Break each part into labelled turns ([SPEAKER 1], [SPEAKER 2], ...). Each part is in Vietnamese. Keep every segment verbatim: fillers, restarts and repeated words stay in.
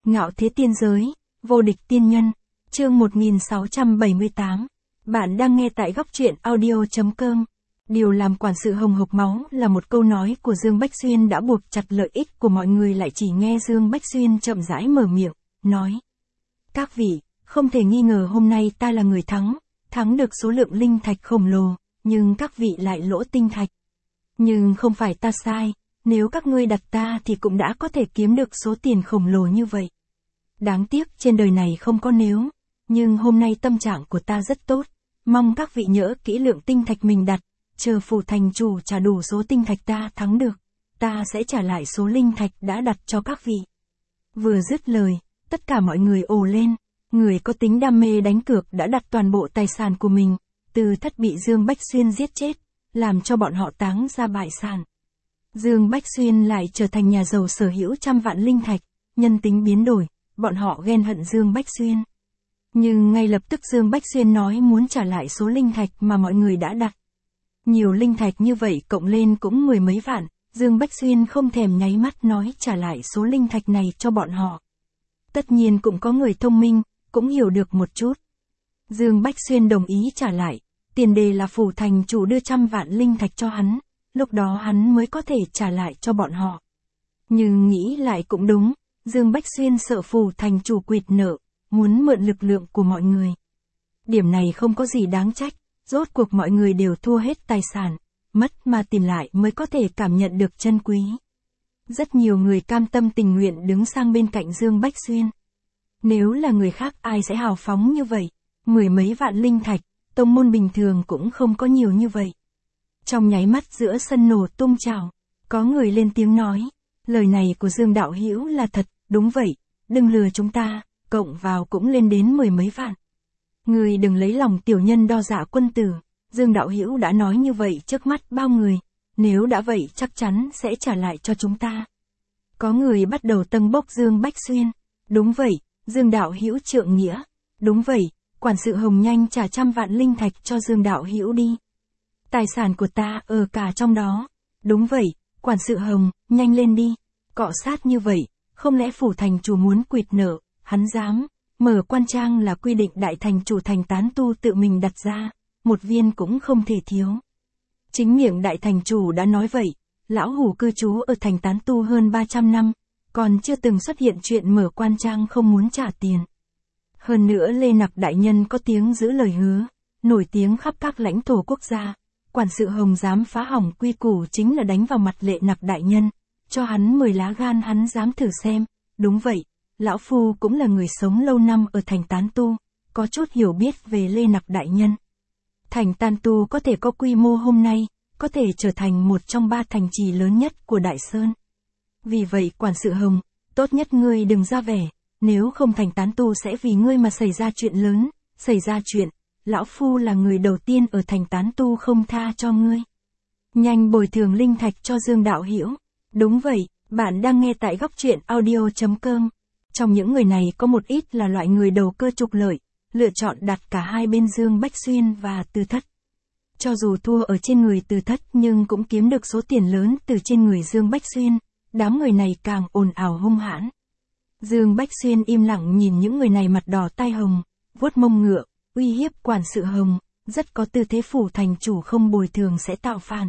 [SPEAKER 1] Ngạo thế tiên giới, vô địch tiên nhân, chương một nghìn sáu trăm bảy mươi tám. Bạn đang nghe tại góc truyện audio.com. Điều làm quản sự hồng hộc máu là một câu nói của Dương Bách Xuyên đã buộc chặt lợi ích của mọi người, lại chỉ nghe Dương Bách Xuyên chậm rãi mở miệng, nói. Các vị, không thể nghi ngờ hôm nay ta là người thắng, thắng được số lượng linh thạch khổng lồ, nhưng các vị lại lỗ tinh thạch. Nhưng không phải ta sai, nếu các ngươi đặt ta thì cũng đã có thể kiếm được số tiền khổng lồ như vậy. Đáng tiếc trên đời này không có nếu, nhưng hôm nay tâm trạng của ta rất tốt, mong các vị nhớ kỹ lượng tinh thạch mình đặt, chờ phủ thành chủ trả đủ số tinh thạch ta thắng được, ta sẽ trả lại số linh thạch đã đặt cho các vị. Vừa dứt lời, tất cả mọi người ồ lên, người có tính đam mê đánh cược đã đặt toàn bộ tài sản của mình, Từ Thất bị Dương Bách Xuyên giết chết, làm cho bọn họ táng ra bại sản. Dương Bách Xuyên lại trở thành nhà giàu sở hữu trăm vạn linh thạch, nhân tính biến đổi, bọn họ ghen hận Dương Bách Xuyên. Nhưng ngay lập tức Dương Bách Xuyên nói muốn trả lại số linh thạch mà mọi người đã đặt. Nhiều linh thạch như vậy cộng lên cũng mười mấy vạn, Dương Bách Xuyên không thèm nháy mắt nói trả lại số linh thạch này cho bọn họ. Tất nhiên cũng có người thông minh, cũng hiểu được một chút. Dương Bách Xuyên đồng ý trả lại, tiền đề là phủ thành chủ đưa trăm vạn linh thạch cho hắn, lúc đó hắn mới có thể trả lại cho bọn họ. Nhưng nghĩ lại cũng đúng, Dương Bách Xuyên sợ phủ thành chủ quỵt nợ, muốn mượn lực lượng của mọi người. Điểm này không có gì đáng trách, rốt cuộc mọi người đều thua hết tài sản, mất mà tìm lại mới có thể cảm nhận được chân quý. Rất nhiều người cam tâm tình nguyện đứng sang bên cạnh Dương Bách Xuyên. Nếu là người khác ai sẽ hào phóng như vậy, mười mấy vạn linh thạch, tông môn bình thường cũng không có nhiều như vậy. Trong nháy mắt giữa sân nổ tung trào, có người lên tiếng nói, lời này của Dương đạo hữu là thật, đúng vậy, đừng lừa chúng ta, cộng vào cũng lên đến mười mấy vạn. Người đừng lấy lòng tiểu nhân đo dạ quân tử, Dương đạo hữu đã nói như vậy trước mắt bao người, nếu đã vậy chắc chắn sẽ trả lại cho chúng ta. Có người bắt đầu tâng bốc Dương Bách Xuyên, đúng vậy, Dương đạo hữu trượng nghĩa, đúng vậy, quản sự Hồng nhanh trả trăm vạn linh thạch cho Dương đạo hữu đi. Tài sản của ta ở cả trong đó, đúng vậy, quản sự Hồng, nhanh lên đi, cọ sát như vậy, không lẽ phủ thành chủ muốn quỵt nợ, hắn dám, mở quan trang là quy định đại thành chủ thành tán tu tự mình đặt ra, một viên cũng không thể thiếu. Chính miệng đại thành chủ đã nói vậy, lão hủ cư trú ở thành tán tu hơn ba trăm năm, còn chưa từng xuất hiện chuyện mở quan trang không muốn trả tiền. Hơn nữa Lê Nặc đại nhân có tiếng giữ lời hứa, nổi tiếng khắp các lãnh thổ quốc gia, quản sự Hồng dám phá hỏng quy củ chính là đánh vào mặt Lê Nặc đại nhân, cho hắn mười lá gan hắn dám thử xem, đúng vậy, lão phu cũng là người sống lâu năm ở thành tán tu, có chút hiểu biết về Lê Nặc đại nhân. Thành tán tu có thể có quy mô hôm nay, có thể trở thành một trong ba thành trì lớn nhất của Đại Sơn. Vì vậy quản sự Hồng, tốt nhất ngươi đừng ra vẻ, nếu không thành tán tu sẽ vì ngươi mà xảy ra chuyện lớn, xảy ra chuyện, lão phu là người đầu tiên ở thành tán tu không tha cho ngươi. Nhanh bồi thường linh thạch cho Dương đạo hữu. Đúng vậy, bạn đang nghe tại góc truyện audio.com. Trong những người này có một ít là loại người đầu cơ trục lợi, lựa chọn đặt cả hai bên Dương Bách Xuyên và Từ Thất. Cho dù thua ở trên người Từ Thất nhưng cũng kiếm được số tiền lớn từ trên người Dương Bách Xuyên, đám người này càng ồn ào hung hãn. Dương Bách Xuyên im lặng nhìn những người này mặt đỏ tai hồng, vuốt mông ngựa, uy hiếp quản sự Hồng, rất có tư thế phủ thành chủ không bồi thường sẽ tạo phản.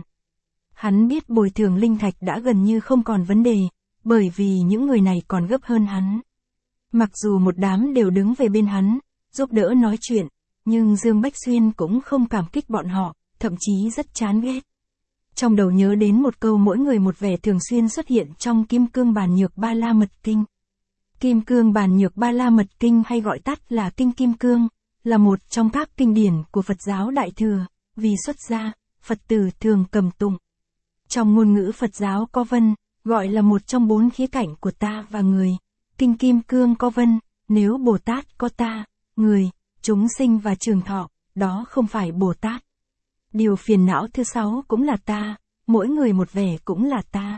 [SPEAKER 1] Hắn biết bồi thường linh thạch đã gần như không còn vấn đề, bởi vì những người này còn gấp hơn hắn. Mặc dù một đám đều đứng về bên hắn, giúp đỡ nói chuyện, nhưng Dương Bách Xuyên cũng không cảm kích bọn họ, thậm chí rất chán ghét. Trong đầu nhớ đến một câu mỗi người một vẻ thường xuyên xuất hiện trong Kim Cương Bàn Nhược Ba La Mật Kinh. Kim Cương Bàn Nhược Ba La Mật Kinh hay gọi tắt là Kinh Kim Cương, là một trong các kinh điển của Phật giáo Đại Thừa, vì xuất gia, Phật tử thường cầm tụng. Trong ngôn ngữ Phật giáo có vân, gọi là một trong bốn khía cạnh của ta và người. Kinh Kim Cương có vân, nếu Bồ Tát có ta, người, chúng sinh và trường thọ, đó không phải Bồ Tát. Điều phiền não thứ sáu cũng là ta, mỗi người một vẻ cũng là ta.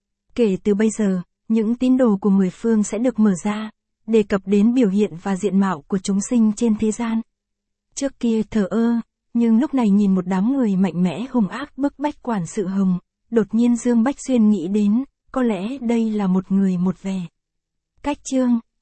[SPEAKER 1] Kể từ bây giờ, những tín đồ của mười phương sẽ được mở ra, đề cập đến biểu hiện và diện mạo của chúng sinh trên thế gian. Trước kia thờ ơ, nhưng lúc này nhìn một đám người mạnh mẽ hung ác bức bách quản sự Hồng, đột nhiên Dương Bách Xuyên nghĩ đến, có lẽ đây là một người một vẻ. Cách chương